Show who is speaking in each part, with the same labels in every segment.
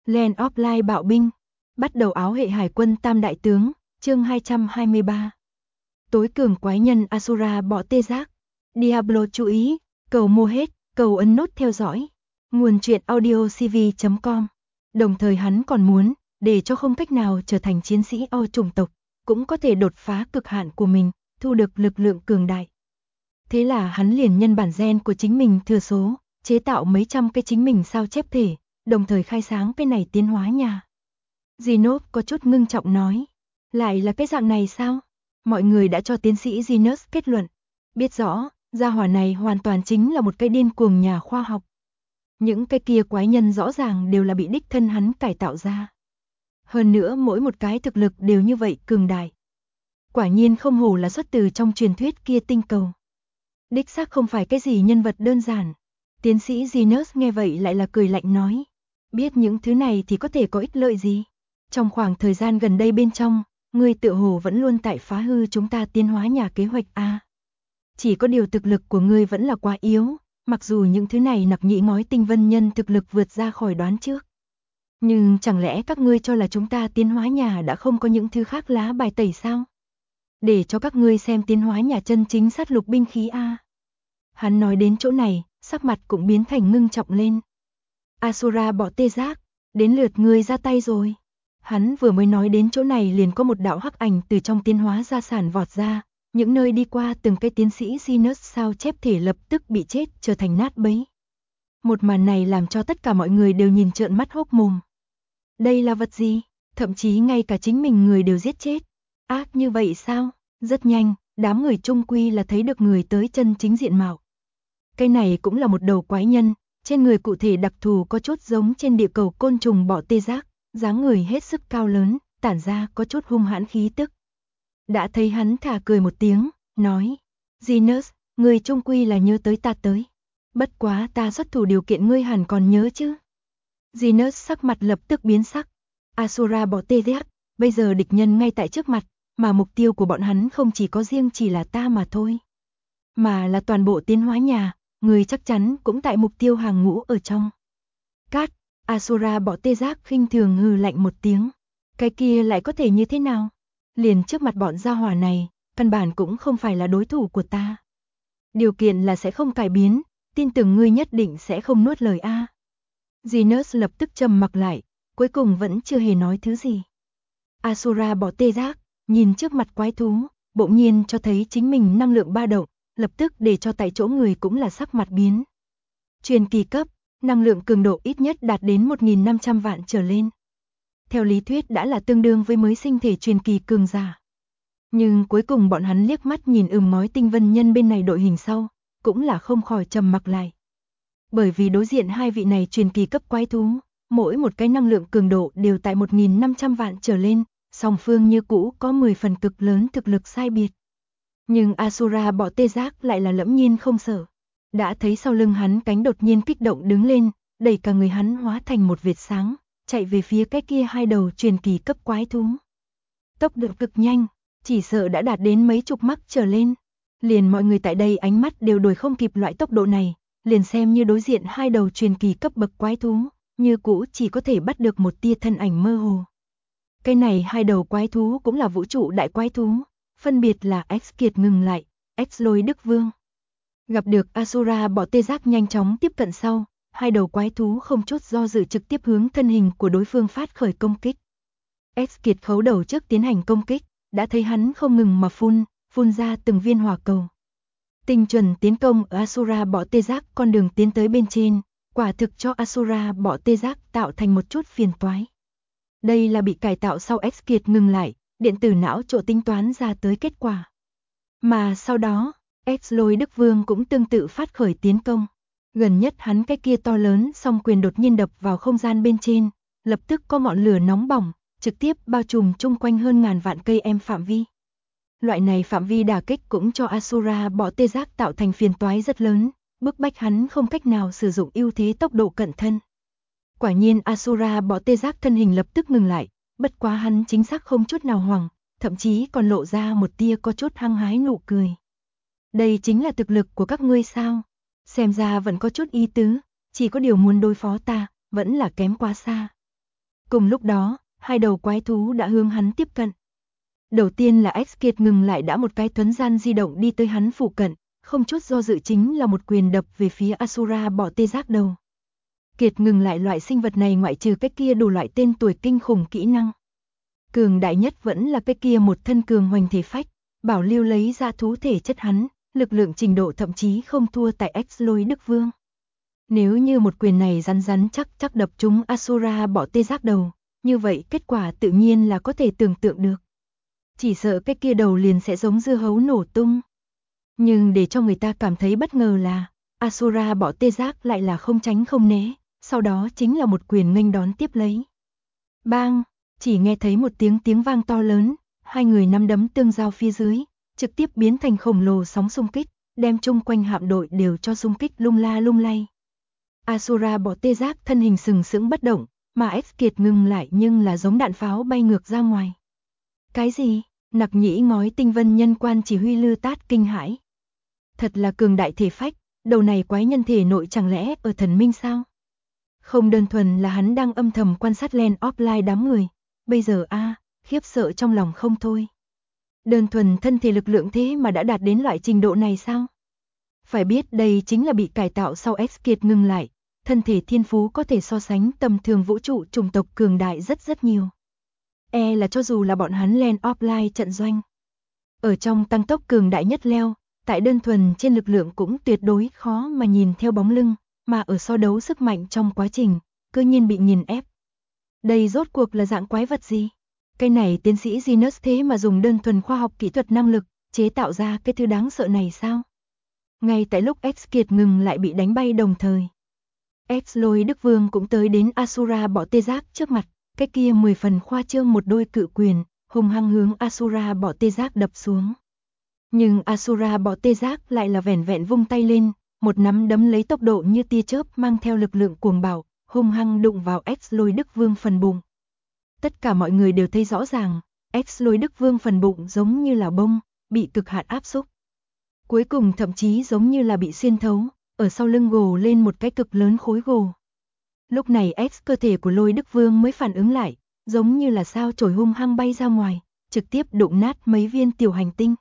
Speaker 1: Land of Light bạo binh. Bắt đầu áo hệ hải quân tam đại tướng, chương 223. Tối cường quái nhân Asura bỏ tê giác. Diablo chú ý, cầu mua hết, cầu ấn nút theo dõi. Nguồn truyện audiocv.com. Đồng thời hắn còn muốn, để cho không cách nào trở thành chiến sĩ chủng tộc, cũng có thể đột phá cực hạn của mình, thu được lực lượng cường đại. Thế là hắn liền nhân bản gen của chính mình thừa số, chế tạo mấy trăm cái chính mình sao chép thể, đồng thời khai sáng cái này tiến hóa nhà. Genos có chút ngưng trọng nói, lại là cái dạng này sao? Mọi người đã cho tiến sĩ Genos kết luận, biết rõ, gia hỏa này hoàn toàn chính là một cái điên cuồng nhà khoa học. Những cái kia quái nhân rõ ràng đều là bị đích thân hắn cải tạo ra. Hơn nữa mỗi một cái thực lực đều như vậy cường đại. Quả nhiên không hổ là xuất từ trong truyền thuyết kia tinh cầu. Đích xác không phải cái gì nhân vật đơn giản. Tiến sĩ Genos nghe vậy lại là cười lạnh nói, biết những thứ này thì có thể có ích lợi gì? Trong khoảng thời gian gần đây bên trong, ngươi tựa hồ vẫn luôn tại phá hư chúng ta tiến hóa nhà kế hoạch a. Chỉ có điều thực lực của ngươi vẫn là quá yếu, mặc dù những thứ này nặc nhĩ ngói tinh vân nhân thực lực vượt ra khỏi đoán trước. Nhưng chẳng lẽ các ngươi cho là chúng ta tiến hóa nhà đã không có những thứ khác lá bài tẩy sao? Để cho các ngươi xem tiến hóa nhà chân chính sát lục binh khí a. Hắn nói đến chỗ này, sắc mặt cũng biến thành ngưng trọng lên. Asura bỏ tê giác, đến lượt ngươi ra tay rồi. Hắn vừa mới nói đến chỗ này liền có một đạo hắc ảnh từ trong tiến hóa gia sản vọt ra, những nơi đi qua từng cái tiến sĩ Genos sao chép thể lập tức bị chết trở thành nát bấy. Một màn này làm cho tất cả mọi người đều nhìn trợn mắt hốc mồm. Đây là vật gì? Thậm chí ngay cả chính mình người đều giết chết. Ác như vậy sao? Rất nhanh, đám người trung quy là thấy được người tới chân chính diện mạo. Cái này cũng là một đầu quái nhân, trên người cụ thể đặc thù có chút giống trên địa cầu côn trùng bọ tê giác, dáng người hết sức cao lớn, tản ra có chút hung hãn khí tức. Đã thấy hắn thả cười một tiếng, nói, Genos, người trung quy là nhớ tới ta tới. Bất quá ta xuất thủ điều kiện ngươi hẳn còn nhớ chứ. Genos sắc mặt lập tức biến sắc. Asura bọ tê giác, bây giờ địch nhân ngay tại trước mặt, mà mục tiêu của bọn hắn không chỉ có riêng chỉ là ta mà thôi. Mà là toàn bộ tiến hóa nhà, người chắc chắn cũng tại mục tiêu hàng ngũ ở trong. Cát, Asura bọ tê giác khinh thường hừ lạnh một tiếng. Cái kia lại có thể như thế nào? Liền trước mặt bọn gia hỏa này, căn bản cũng không phải là đối thủ của ta. Điều kiện là sẽ không cải biến, tin tưởng ngươi nhất định sẽ không nuốt lời a. Genos lập tức trầm mặc lại, cuối cùng vẫn chưa hề nói thứ gì. Asura bọ tê giác, nhìn trước mặt quái thú, bỗng nhiên cho thấy chính mình năng lượng ba động, lập tức để cho tại chỗ người cũng là sắc mặt biến. Truyền kỳ cấp, năng lượng cường độ ít nhất đạt đến 1.500 vạn trở lên. Theo lý thuyết đã là tương đương với mới sinh thể truyền kỳ cường giả. Nhưng cuối cùng bọn hắn liếc mắt nhìn ngói tinh vân nhân bên này đội hình sau, cũng là không khỏi trầm mặc lại. Bởi vì đối diện hai vị này truyền kỳ cấp quái thú, mỗi một cái năng lượng cường độ đều tại 1.500 vạn trở lên, song phương như cũ có 10 phần cực lớn thực lực sai biệt. Nhưng Asura bọ tê giác lại là lẫm nhiên không sợ. Đã thấy sau lưng hắn cánh đột nhiên kích động đứng lên, đẩy cả người hắn hóa thành một vệt sáng, chạy về phía cái kia hai đầu truyền kỳ cấp quái thú. Tốc độ cực nhanh, chỉ sợ đã đạt đến mấy chục mach trở lên. Liền mọi người tại đây ánh mắt đều đuổi không kịp loại tốc độ này, liền xem như đối diện hai đầu truyền kỳ cấp bậc quái thú, như cũ chỉ có thể bắt được một tia thân ảnh mơ hồ. Cái này hai đầu quái thú cũng là vũ trụ đại quái thú, phân biệt là X Kiệt ngừng lại, X Lôi Đức Vương. Gặp được Asura bọ tê giác nhanh chóng tiếp cận sau, hai đầu quái thú không chút do dự trực tiếp hướng thân hình của đối phương phát khởi công kích. X Kiệt khấu đầu trước tiến hành công kích, đã thấy hắn không ngừng mà phun ra từng viên hỏa cầu. Tinh chuẩn tiến công ở Asura bọ tê giác con đường tiến tới bên trên, quả thực cho Asura bọ tê giác tạo thành một chút phiền toái. Đây là bị cải tạo sau X Kiệt ngừng lại, điện tử não chỗ tính toán ra tới kết quả. Mà sau đó, X Lôi Đức Vương cũng tương tự phát khởi tiến công. Gần nhất hắn cái kia to lớn song quyền đột nhiên đập vào không gian bên trên, lập tức có ngọn lửa nóng bỏng, trực tiếp bao trùm chung quanh hơn ngàn vạn cây em phạm vi. Loại này phạm vi đả kích cũng cho Asura bọ tê giác tạo thành phiền toái rất lớn, bức bách hắn không cách nào sử dụng ưu thế tốc độ cận thân. Quả nhiên Asura bọ tê giác thân hình lập tức ngừng lại, bất quá hắn chính xác không chút nào hoảng, thậm chí còn lộ ra một tia có chút hăng hái nụ cười. Đây chính là thực lực của các ngươi sao? Xem ra vẫn có chút ý tứ, chỉ có điều muốn đối phó ta, vẫn là kém quá xa. Cùng lúc đó, hai đầu quái thú đã hướng hắn tiếp cận. Đầu tiên là X Kiệt ngừng lại đã một cái thuấn gian di động đi tới hắn phụ cận, không chút do dự chính là một quyền đập về phía Asura bọ tê giác đầu. Kiệt ngừng lại loại sinh vật này ngoại trừ cái kia đủ loại tên tuổi kinh khủng kỹ năng. Cường đại nhất vẫn là cái kia một thân cường hoành thể phách, bảo lưu lấy ra thú thể chất hắn, lực lượng trình độ thậm chí không thua tại X Lôi Đức Vương. Nếu như một quyền này rắn rắn chắc đập trúng Asura bọ tê giác đầu, như vậy kết quả tự nhiên là có thể tưởng tượng được. Chỉ sợ cái kia đầu liền sẽ giống dưa hấu nổ tung. Nhưng để cho người ta cảm thấy bất ngờ là, Asura bọ tê giác lại là không tránh không né, sau đó chính là một quyền nghênh đón tiếp lấy. Bang, chỉ nghe thấy một tiếng vang to lớn, hai người nắm đấm tương giao phía dưới, trực tiếp biến thành khổng lồ sóng xung kích, đem chung quanh hạm đội đều cho xung kích lung la lung lay. Asura bọ tê giác thân hình sừng sững bất động, mà X Kiệt ngừng lại nhưng là giống đạn pháo bay ngược ra ngoài. Cái gì? Nặc Nhĩ ngói tinh vân nhân quan chỉ huy Lư Tát kinh hãi. Thật là cường đại thể phách, đầu này quái nhân thể nội chẳng lẽ ở thần minh sao? Không đơn thuần là hắn đang âm thầm quan sát Land Offline đám người, bây giờ khiếp sợ trong lòng không thôi. Đơn thuần thân thể lực lượng thế mà đã đạt đến loại trình độ này sao? Phải biết đây chính là bị cải tạo sau X Kiệt ngừng lại, thân thể thiên phú có thể so sánh tầm thường vũ trụ chủng tộc cường đại rất nhiều. Là cho dù là bọn hắn Land Offline trận doanh, ở trong tăng tốc cường đại nhất leo, tại đơn thuần trên lực lượng cũng tuyệt đối khó mà nhìn theo bóng lưng, mà ở so đấu sức mạnh trong quá trình, cơ nhiên bị nghiền ép. Đây rốt cuộc là dạng quái vật gì? Cái này tiến sĩ Genus thế mà dùng đơn thuần khoa học kỹ thuật năng lực, chế tạo ra cái thứ đáng sợ này sao? Ngay tại lúc X Kiệt ngừng lại bị đánh bay đồng thời, X Lôi Đức Vương cũng tới đến Asura bọ tê giác trước mặt, cái kia 10 phần khoa trương một đôi cự quyền, hung hăng hướng Asura bọ tê giác đập xuống. Nhưng Asura bọ tê giác lại là vẻn vẹn vung tay lên, một nắm đấm lấy tốc độ như tia chớp mang theo lực lượng cuồng bạo, hung hăng đụng vào X Lôi Đức Vương phần bụng. Tất cả mọi người đều thấy rõ ràng, X Lôi Đức Vương phần bụng giống như là bông, bị cực hạn áp xúc. Cuối cùng thậm chí giống như là bị xuyên thấu, ở sau lưng gồ lên một cái cực lớn khối gồ. Lúc này cơ thể của Lôi Đức Vương mới phản ứng lại, giống như là sao chổi hung hăng bay ra ngoài, trực tiếp đụng nát mấy viên tiểu hành tinh.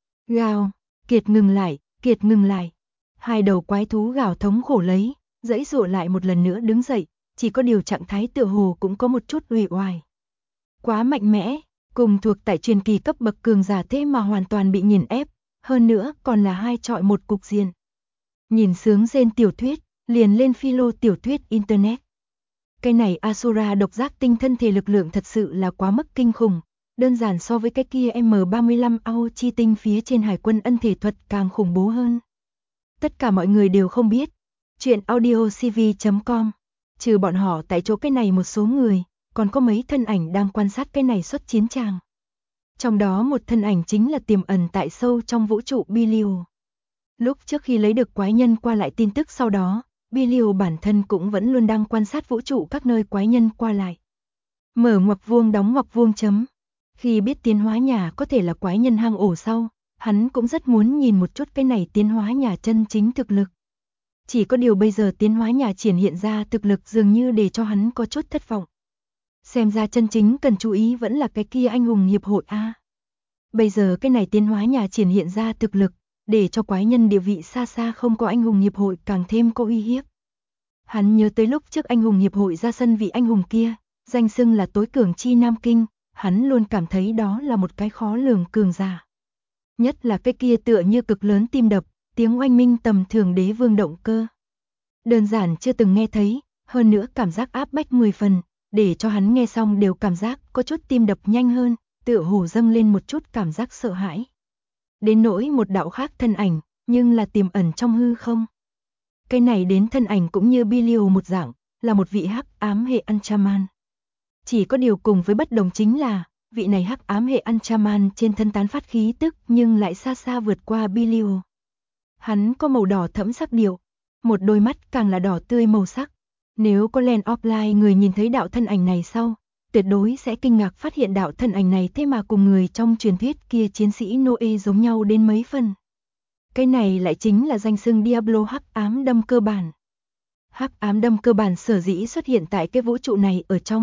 Speaker 1: Gào, Kiệt ngừng lại. Hai đầu quái thú gào thống khổ lấy, giãy giụa lại một lần nữa đứng dậy, chỉ có điều trạng thái tựa hồ cũng có một chút uể oải. Quá mạnh mẽ, cùng thuộc tại truyền kỳ cấp bậc cường giả thế mà hoàn toàn bị nghiền ép, hơn nữa còn là 2 chọi 1 cục diện. Nhìn sướng rên tiểu thuyết, liền lên philo tiểu thuyết internet. Cái này Asura độc giác tinh thân thể lực lượng thật sự là quá mức kinh khủng, đơn giản so với cái kia M35 AO chi tinh phía trên hải quân ân thể thuật càng khủng bố hơn. Tất cả mọi người đều không biết. Chuyện audiocv.com. Trừ bọn họ tại chỗ cái này một số người, còn có mấy thân ảnh đang quan sát cái này xuất chiến tràng. Trong đó một thân ảnh chính là tiềm ẩn tại sâu trong vũ trụ Belial. Lúc trước khi lấy được quái nhân qua lại tin tức sau đó, Belial bản thân cũng vẫn luôn đang quan sát vũ trụ các nơi quái nhân qua lại. Mở ngoặc vuông đóng ngoặc vuông chấm. Khi biết tiến hóa nhà có thể là quái nhân hang ổ sau, hắn cũng rất muốn nhìn một chút cái này tiến hóa nhà chân chính thực lực. Chỉ có điều bây giờ tiến hóa nhà triển hiện ra thực lực dường như để cho hắn có chút thất vọng. Xem ra chân chính cần chú ý vẫn là cái kia anh hùng hiệp hội A. Bây giờ cái này tiến hóa nhà triển hiện ra thực lực, để cho quái nhân địa vị xa xa không có anh hùng hiệp hội càng thêm có uy hiếp. Hắn nhớ tới lúc trước anh hùng hiệp hội ra sân vị anh hùng kia, danh xưng là tối cường chi Nam Kinh, hắn luôn cảm thấy đó là một cái khó lường cường giả. Nhất là cái kia tựa như cực lớn tim đập, tiếng oanh minh tầm thường đế vương động cơ. Đơn giản chưa từng nghe thấy, hơn nữa cảm giác áp bách 10 phần, để cho hắn nghe xong đều cảm giác có chút tim đập nhanh hơn, tựa hồ dâng lên một chút cảm giác sợ hãi. Đến nỗi một đạo khác thân ảnh, nhưng là tiềm ẩn trong hư không. Cái này đến thân ảnh cũng như Belial một dạng, là một vị hắc ám hệ Anchaman. Chỉ có điều cùng với bất đồng chính là, vị này hắc ám hệ Anchaman trên thân tán phát khí tức nhưng lại xa xa vượt qua Belial. Hắn có màu đỏ thẫm sắc điệu, một đôi mắt càng là đỏ tươi màu sắc. Nếu có Land Offline người nhìn thấy đạo thân ảnh này sau, tuyệt đối sẽ kinh ngạc phát hiện đạo thân ảnh này thế mà cùng người trong truyền thuyết kia chiến sĩ Noe giống nhau đến mấy phần. Cái này lại chính là danh xưng Diablo hắc ám đâm cơ bản. Hắc ám đâm cơ bản sở dĩ xuất hiện tại cái vũ trụ này ở trong,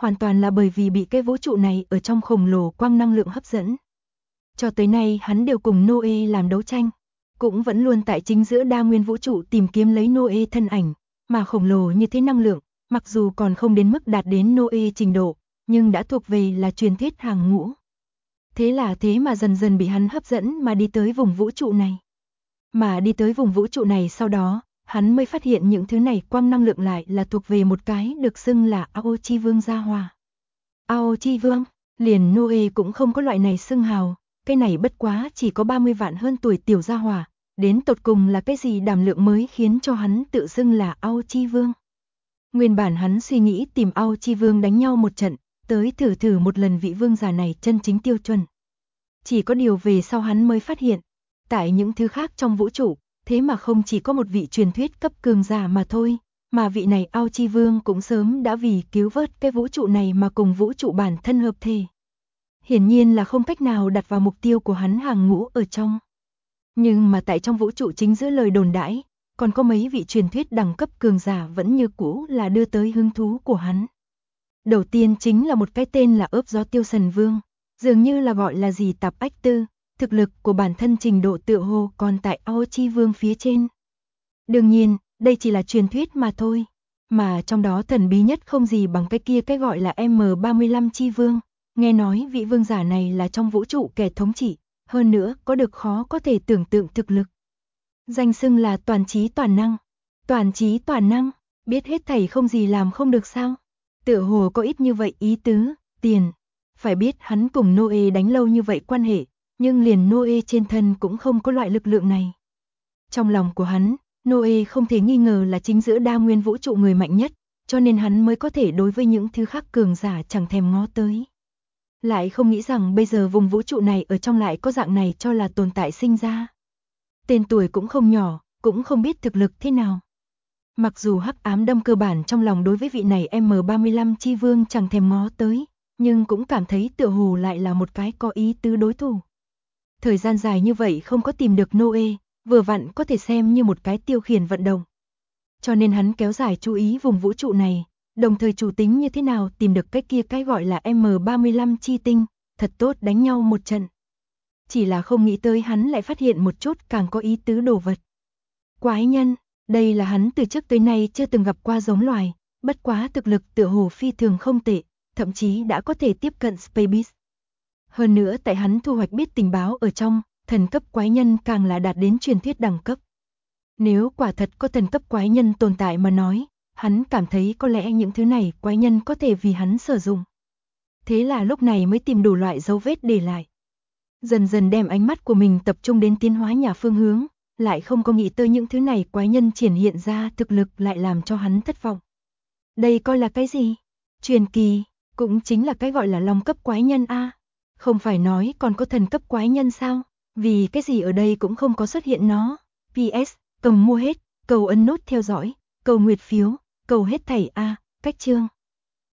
Speaker 1: hoàn toàn là bởi vì bị cái vũ trụ này ở trong khổng lồ quang năng lượng hấp dẫn. Cho tới nay hắn đều cùng Noe làm đấu tranh, cũng vẫn luôn tại chính giữa đa nguyên vũ trụ tìm kiếm lấy Noe thân ảnh, mà khổng lồ như thế năng lượng, mặc dù còn không đến mức đạt đến Noe trình độ, nhưng đã thuộc về là truyền thuyết hàng ngũ. Thế mà dần dần bị hắn hấp dẫn mà đi tới vùng vũ trụ này. Mà đi tới vùng vũ trụ này sau đó, hắn mới phát hiện những thứ này quang năng lượng lại là thuộc về một cái được xưng là Aochi Vương gia hỏa. Aochi Vương, liền Noe cũng không có loại này xưng hào, cái này bất quá chỉ có 30 vạn hơn tuổi tiểu gia hỏa, đến tột cùng là cái gì đảm lượng mới khiến cho hắn tự xưng là Aochi Vương. Nguyên bản hắn suy nghĩ tìm Aochi Vương đánh nhau một trận, tới thử một lần vị vương giả này chân chính tiêu chuẩn. Chỉ có điều về sau hắn mới phát hiện, tại những thứ khác trong vũ trụ, thế mà không chỉ có một vị truyền thuyết cấp cường giả mà thôi, mà vị này Aochi Vương cũng sớm đã vì cứu vớt cái vũ trụ này mà cùng vũ trụ bản thân hợp thể. Hiển nhiên là không cách nào đặt vào mục tiêu của hắn hàng ngũ ở trong. Nhưng mà tại trong vũ trụ chính giữa lời đồn đãi, còn có mấy vị truyền thuyết đẳng cấp cường giả vẫn như cũ là đưa tới hứng thú của hắn. Đầu tiên chính là một cái tên là ớp gió Tiêu Sần Vương, dường như là gọi là gì tạp ách tư, thực lực của bản thân trình độ tựa hồ còn tại Aochi Vương phía trên. Đương nhiên, đây chỉ là truyền thuyết mà thôi, mà trong đó thần bí nhất không gì bằng cái gọi là M35 Chi Vương, nghe nói vị vương giả này là trong vũ trụ kẻ thống trị, hơn nữa có được khó có thể tưởng tượng thực lực. Danh xưng là toàn trí toàn năng, biết hết thảy không gì làm không được sao? Tựa hồ có ít như vậy ý tứ, tiền. Phải biết hắn cùng Noe đánh lâu như vậy quan hệ, nhưng liền Noe trên thân cũng không có loại lực lượng này. Trong lòng của hắn, Noe không thể nghi ngờ là chính giữa đa nguyên vũ trụ người mạnh nhất, cho nên hắn mới có thể đối với những thứ khác cường giả chẳng thèm ngó tới. Lại không nghĩ rằng bây giờ vùng vũ trụ này ở trong lại có dạng này cho là tồn tại sinh ra. Tên tuổi cũng không nhỏ, cũng không biết thực lực thế nào. Mặc dù hắc ám đâm cơ bản trong lòng đối với vị này M35 Chi Vương chẳng thèm ngó tới, nhưng cũng cảm thấy tựa hồ lại là một cái có ý tứ đối thủ. Thời gian dài như vậy không có tìm được Noe, vừa vặn có thể xem như một cái tiêu khiển vận động. Cho nên hắn kéo dài chú ý vùng vũ trụ này, đồng thời chủ tính như thế nào tìm được cái gọi là M35 Chi Tinh, thật tốt đánh nhau một trận. Chỉ là không nghĩ tới hắn lại phát hiện một chút càng có ý tứ đồ vật. Quái nhân, đây là hắn từ trước tới nay chưa từng gặp qua giống loài, bất quá thực lực tựa hồ phi thường không tệ, thậm chí đã có thể tiếp cận Space Beast. Hơn nữa tại hắn thu hoạch biết tình báo ở trong, thần cấp quái nhân càng là đạt đến truyền thuyết đẳng cấp. Nếu quả thật có thần cấp quái nhân tồn tại mà nói, hắn cảm thấy có lẽ những thứ này quái nhân có thể vì hắn sử dụng. Thế là lúc này mới tìm đủ loại dấu vết để lại. Dần dần đem ánh mắt của mình tập trung đến tiến hóa nhà phương hướng, lại không có nghĩ tới những thứ này quái nhân triển hiện ra thực lực lại làm cho hắn thất vọng. Đây coi là cái gì? Truyền kỳ, cũng chính là cái gọi là long cấp quái nhân a. Không phải nói còn có thần cấp quái nhân sao? Vì cái gì ở đây cũng không có xuất hiện nó. PS, cầm mua hết, cầu ấn nút theo dõi, cầu nguyệt phiếu, cầu hết thảy a, cách chương.